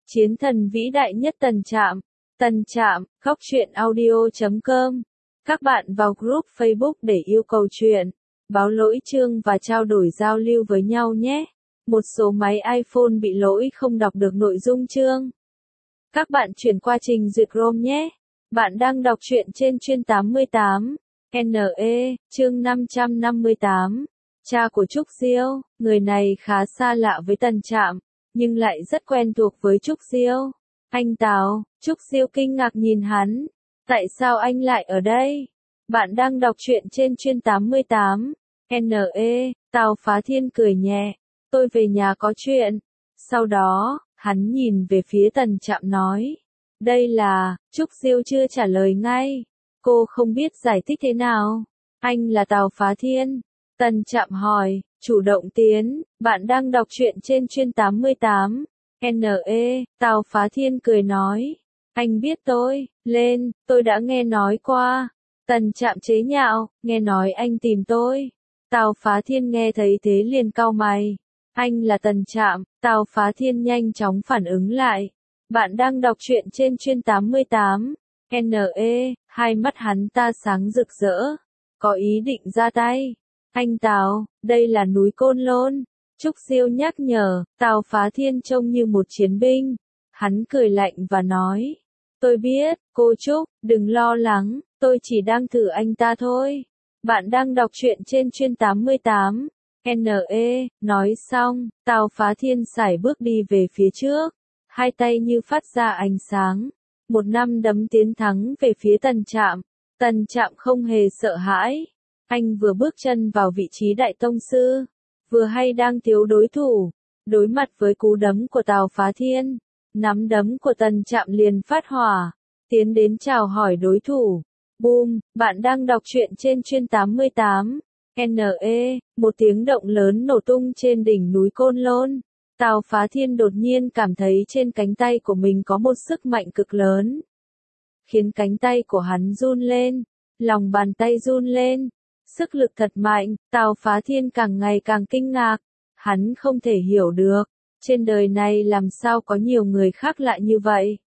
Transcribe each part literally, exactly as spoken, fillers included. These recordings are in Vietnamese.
Chiến thần vĩ đại nhất Tần Trạm. Tần Trạm, góc truyện audio chấm com. Các bạn vào group Facebook để yêu cầu truyện, báo lỗi chương và trao đổi giao lưu với nhau nhé. Một số máy iPhone bị lỗi không đọc được nội dung chương. Các bạn chuyển qua trình duyệt Chrome nhé. Bạn đang đọc truyện trên chuyên tám mươi tám. N E, chương năm trăm năm mươi tám. Cha của Trúc Diêu, người này khá xa lạ với Tần Trạm, nhưng lại rất quen thuộc với Trúc Diêu. Anh Tào, Trúc Diêu kinh ngạc nhìn hắn. Tại sao anh lại ở đây? Bạn đang đọc truyện trên chuyên tám mươi tám. N E, Tào Phá Thiên cười nhẹ. Tôi về nhà có chuyện. Sau đó, hắn nhìn về phía Tần Trạm nói. Đây là, Trúc Diêu chưa trả lời ngay. Cô không biết giải thích thế nào. Anh là Tào Phá Thiên. Tần Trạm hỏi, chủ động tiến, bạn đang đọc truyện trên chuyên tám mươi tám. N E, Tào Phá Thiên cười nói. Anh biết tôi, lên, tôi đã nghe nói qua. Tần Trạm chế nhạo, nghe nói anh tìm tôi. Tào Phá Thiên nghe thấy thế liền cau mày. Anh là Tần Trạm. Tào Phá Thiên nhanh chóng phản ứng lại. Bạn đang đọc truyện trên chuyên tám mươi tám. N E, hai mắt hắn ta sáng rực rỡ. Có ý định ra tay. Anh Tào, đây là núi Côn Lôn. Trúc Diêu nhắc nhở. Tào Phá Thiên trông như một chiến binh. Hắn cười lạnh và nói. Tôi biết, cô Trúc, đừng lo lắng, tôi chỉ đang thử anh ta thôi. Bạn đang đọc truyện trên chuyên tám mươi tám. N E, nói xong, Tào Phá Thiên sải bước đi về phía trước. Hai tay như phát ra ánh sáng. Một năm đấm tiến thắng về phía Tần Trạm. Tần Trạm không hề sợ hãi. Anh vừa bước chân vào vị trí đại tông sư, vừa hay đang thiếu đối thủ. Đối mặt với cú đấm của Tào Phá Thiên, nắm đấm của Tần Trạm liền phát hỏa, tiến đến chào hỏi đối thủ. Boom, bạn đang đọc truyện trên chuyên tám mươi tám. N E, một tiếng động lớn nổ tung trên đỉnh núi Côn Lôn. Tào Phá Thiên đột nhiên cảm thấy trên cánh tay của mình có một sức mạnh cực lớn, khiến cánh tay của hắn run lên, lòng bàn tay run lên. Sức lực thật mạnh. Tào Phá Thiên càng ngày càng kinh ngạc. Hắn không thể hiểu được, trên đời này làm sao có nhiều người khác lạ như vậy.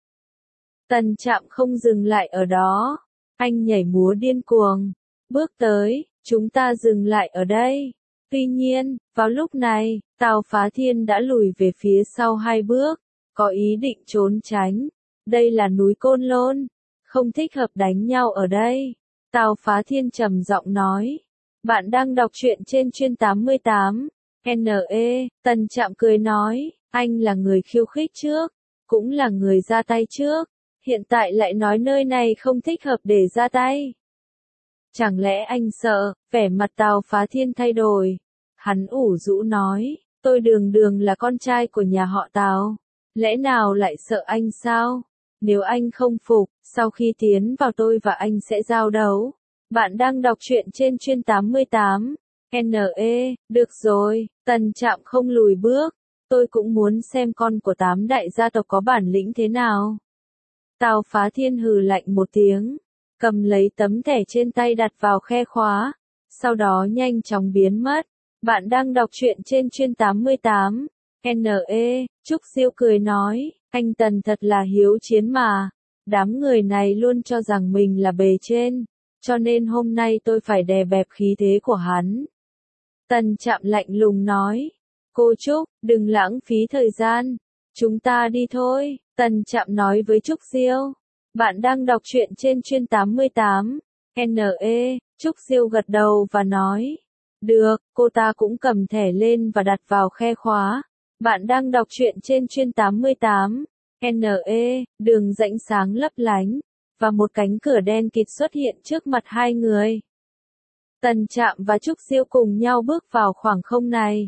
Tần Trạm không dừng lại ở đó. Anh nhảy múa điên cuồng, bước tới, chúng ta dừng lại ở đây. Tuy nhiên, vào lúc này, Tào Phá Thiên đã lùi về phía sau hai bước, có ý định trốn tránh. Đây là núi Côn Lôn, không thích hợp đánh nhau ở đây. Tào Phá Thiên trầm giọng nói. Bạn đang đọc truyện trên chuyên tám mươi tám. N E, Tần Trạm cười nói. Anh là người khiêu khích trước, cũng là người ra tay trước. Hiện tại lại nói nơi này không thích hợp để ra tay. Chẳng lẽ anh sợ? Vẻ mặt Tào Phá Thiên thay đổi. Hắn ủ rũ nói. Tôi đường đường là con trai của nhà họ Tào. Lẽ nào lại sợ anh sao? Nếu anh không phục, sau khi tiến vào tôi và anh sẽ giao đấu. Bạn đang đọc truyện trên chuyên tám mươi tám. N E, được rồi, Tần Trạm không lùi bước. Tôi cũng muốn xem con của tám đại gia tộc có bản lĩnh thế nào. Tào Phá Thiên hừ lạnh một tiếng, cầm lấy tấm thẻ trên tay đặt vào khe khóa, sau đó nhanh chóng biến mất. Bạn đang đọc truyện trên chuyên tám mươi tám. N E, Trúc Diêu cười nói, anh Tần thật là hiếu chiến mà. Đám người này luôn cho rằng mình là bề trên, cho nên hôm nay tôi phải đè bẹp khí thế của hắn. Tần Trạm lạnh lùng nói, cô Trúc, đừng lãng phí thời gian, chúng ta đi thôi. Tần Trạm nói với Trúc Diêu. Bạn đang đọc truyện trên chuyên tám mươi tám. N E, Trúc Diêu gật đầu và nói. Được, cô ta cũng cầm thẻ lên và đặt vào khe khóa. Bạn đang đọc truyện trên chuyên tám mươi tám. N E, đường rãnh sáng lấp lánh, và một cánh cửa đen kịt xuất hiện trước mặt hai người. Tần Trạm và Trúc Diêu cùng nhau bước vào khoảng không này.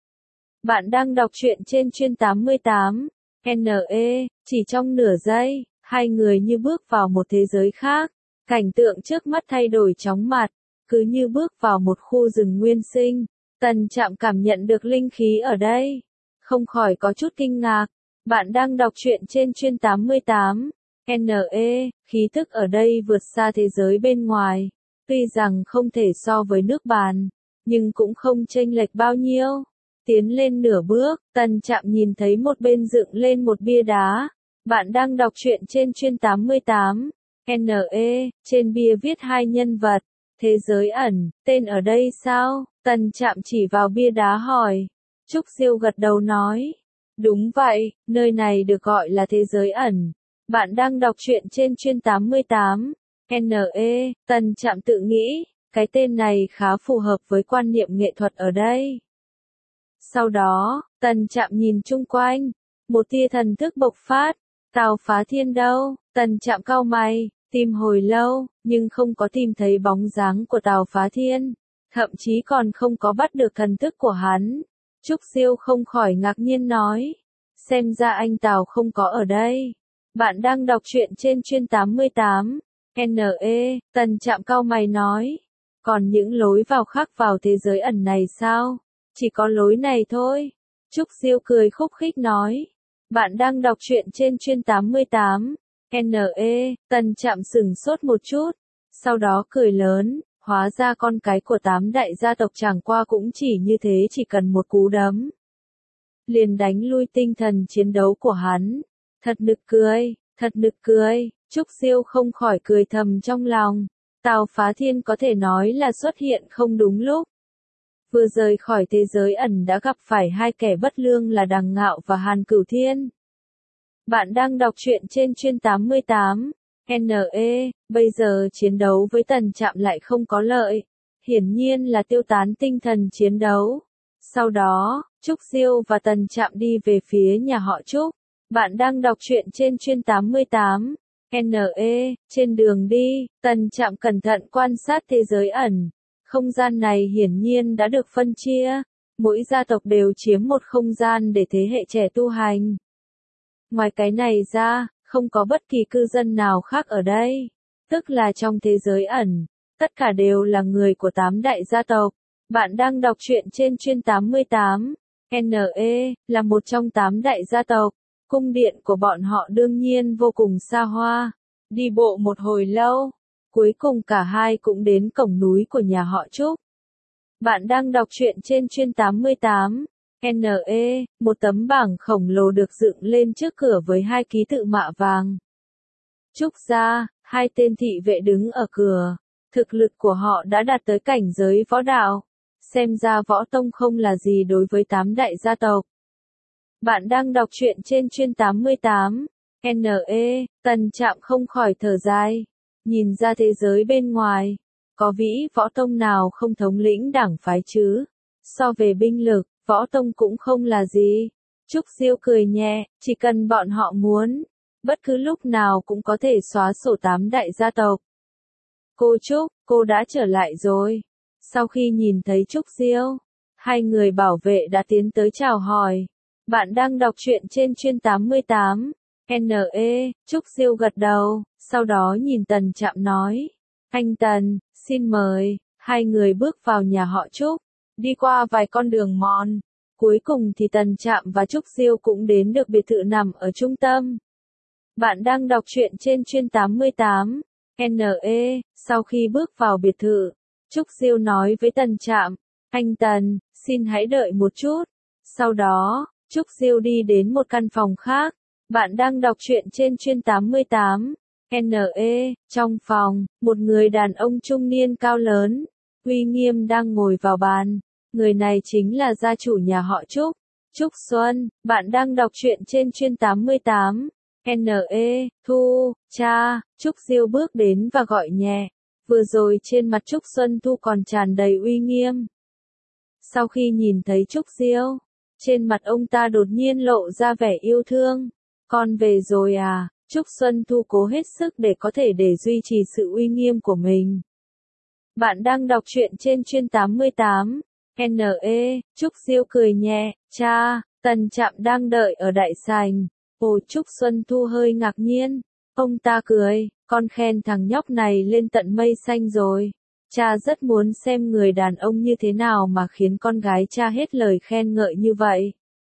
Bạn đang đọc truyện trên chuyên tám mươi tám. N E, chỉ trong nửa giây, hai người như bước vào một thế giới khác. Cảnh tượng trước mắt thay đổi chóng mặt, cứ như bước vào một khu rừng nguyên sinh. Tần Trạm cảm nhận được linh khí ở đây, không khỏi có chút kinh ngạc. Bạn đang đọc truyện trên chuyên tám mươi tám. N E, khí thức ở đây vượt xa thế giới bên ngoài. Tuy rằng không thể so với nước bàn, nhưng cũng không chênh lệch bao nhiêu. Tiến lên nửa bước, Tần Trạm nhìn thấy một bên dựng lên một bia đá. Bạn đang đọc truyện trên chuyên tám mươi tám. N E, trên bia viết hai nhân vật. Thế giới ẩn, tên ở đây sao? Tần Trạm chỉ vào bia đá hỏi. Trúc Siêu gật đầu nói. Đúng vậy, nơi này được gọi là thế giới ẩn. Bạn đang đọc truyện trên chuyên tám mươi tám. N E, Tần Trạm tự nghĩ, cái tên này khá phù hợp với quan niệm nghệ thuật ở đây. Sau đó, Tần Trạm nhìn chung quanh, một tia thần thức bộc phát. Tào Phá Thiên đâu? Tần Trạm cau mày, tìm hồi lâu, nhưng không có tìm thấy bóng dáng của Tào Phá Thiên, thậm chí còn không có bắt được thần thức của hắn. Trúc Siêu không khỏi ngạc nhiên nói, xem ra anh Tào không có ở đây. Bạn đang đọc truyện trên chuyên tám mươi tám. N E, Tần Trạm cau mày nói, còn những lối vào khác vào thế giới ẩn này sao? Chỉ có lối này thôi. Trúc Siêu cười khúc khích nói, bạn đang đọc truyện trên chuyên tám mươi tám. N E, Tần Trạm sửng sốt một chút, sau đó cười lớn, hóa ra con cái của tám đại gia tộc chẳng qua cũng chỉ như thế, chỉ cần một cú đấm liền đánh lui tinh thần chiến đấu của hắn. Thật nực cười, thật nực cười. Trúc Siêu không khỏi cười thầm trong lòng. Tào Phá Thiên có thể nói là xuất hiện không đúng lúc. Vừa rời khỏi thế giới ẩn đã gặp phải hai kẻ bất lương là Đằng Ngạo và Hàn Cửu Thiên. Bạn đang đọc truyện trên chuyên tám mươi tám. N E, bây giờ chiến đấu với Tần Trạm lại không có lợi. Hiển nhiên là tiêu tán tinh thần chiến đấu. Sau đó, Trúc Siêu và Tần Trạm đi về phía nhà họ Trúc. Bạn đang đọc truyện trên chuyên tám mươi tám. N E, trên đường đi, Tần Trạm cẩn thận quan sát thế giới ẩn. Không gian này hiển nhiên đã được phân chia. Mỗi gia tộc đều chiếm một không gian để thế hệ trẻ tu hành. Ngoài cái này ra, không có bất kỳ cư dân nào khác ở đây. Tức là trong thế giới ẩn, tất cả đều là người của tám đại gia tộc. Bạn đang đọc truyện trên chuyên tám mươi tám. N E, là một trong tám đại gia tộc. Cung điện của bọn họ đương nhiên vô cùng xa hoa. Đi bộ một hồi lâu, cuối cùng cả hai cũng đến cổng núi của nhà họ Trúc. Bạn đang đọc truyện trên chuyên tám mươi tám. N E, một tấm bảng khổng lồ được dựng lên trước cửa với hai ký tự mạ vàng. Trúc gia, hai tên thị vệ đứng ở cửa. Thực lực của họ đã đạt tới cảnh giới võ đạo. Xem ra võ tông không là gì đối với tám đại gia tộc. Bạn đang đọc truyện trên chuyên tám mươi tám. N E, Tần Trạm không khỏi thở dài. Nhìn ra thế giới bên ngoài, có vĩ võ tông nào không thống lĩnh đảng phái chứ? So về binh lực, võ tông cũng không là gì. Trúc Siêu cười nhẹ, chỉ cần bọn họ muốn, bất cứ lúc nào cũng có thể xóa sổ tám đại gia tộc. Cô Trúc, cô đã trở lại rồi. Sau khi nhìn thấy Trúc Siêu, hai người bảo vệ đã tiến tới chào hỏi. Bạn đang đọc truyện trên chuyên tám mươi tám. N E, Trúc Siêu gật đầu, sau đó nhìn Tần Trạm nói. Anh Tần, xin mời. Hai người bước vào nhà họ Trúc, đi qua vài con đường mòn. Cuối cùng thì Tần Trạm và Trúc Siêu cũng đến được biệt thự nằm ở trung tâm. Bạn đang đọc truyện trên chuyên tám mươi tám. N E, sau khi bước vào biệt thự, Trúc Siêu nói với Tần Trạm. Anh Tần, xin hãy đợi một chút. Sau đó, Trúc Siêu đi đến một căn phòng khác. Bạn đang đọc truyện trên chuyên tám mươi tám. N E, trong phòng, một người đàn ông trung niên cao lớn, uy nghiêm đang ngồi vào bàn. Người này chính là gia chủ nhà họ Trúc, Trúc Xuân. Bạn đang đọc truyện trên chuyên tám mươi tám. N E, Thu, cha. Trúc Siêu bước đến và gọi nhẹ. Vừa rồi trên mặt Trúc Xuân Thu còn tràn đầy uy nghiêm. Sau khi nhìn thấy Trúc Siêu, trên mặt ông ta đột nhiên lộ ra vẻ yêu thương. Con về rồi à? Trúc Xuân Thu cố hết sức để có thể để duy trì sự uy nghiêm của mình. Bạn đang đọc truyện trên chuyên tám mươi tám. N E, Trúc Siêu cười nhẹ, cha. Tần Trạm đang đợi ở đại sảnh. Ồ, Trúc Xuân Thu hơi ngạc nhiên. Ông ta cười, con khen thằng nhóc này lên tận mây xanh rồi. Cha rất muốn xem người đàn ông như thế nào mà khiến con gái cha hết lời khen ngợi như vậy.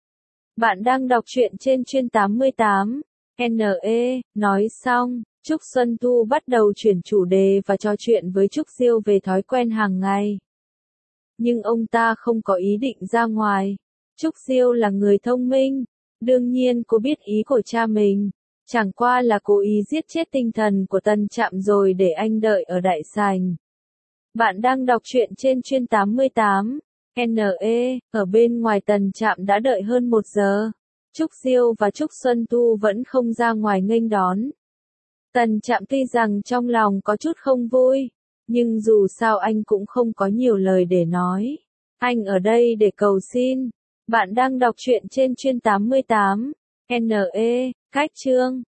Bạn đang đọc truyện trên chuyên tám mươi tám. N E, nói xong, Trúc Xuân Thu bắt đầu chuyển chủ đề và trò chuyện với Trúc Siêu về thói quen hàng ngày. Nhưng ông ta không có ý định ra ngoài. Trúc Diêu là người thông minh, đương nhiên cô biết ý của cha mình, chẳng qua là cố ý giết chết tinh thần của Tân Trạm rồi để anh đợi ở đại sảnh. Bạn đang đọc truyện trên chuyên tám mươi tám. N E, ở bên ngoài Tân Trạm đã đợi hơn một giờ. Trúc Diêu và Trúc Xuân Tu vẫn không ra ngoài nghênh đón. Tân Trạm tuy rằng trong lòng có chút không vui, nhưng dù sao anh cũng không có nhiều lời để nói. Anh ở đây để cầu xin. Bạn đang đọc truyện trên chuyên tám mươi tám. N E, cách chương.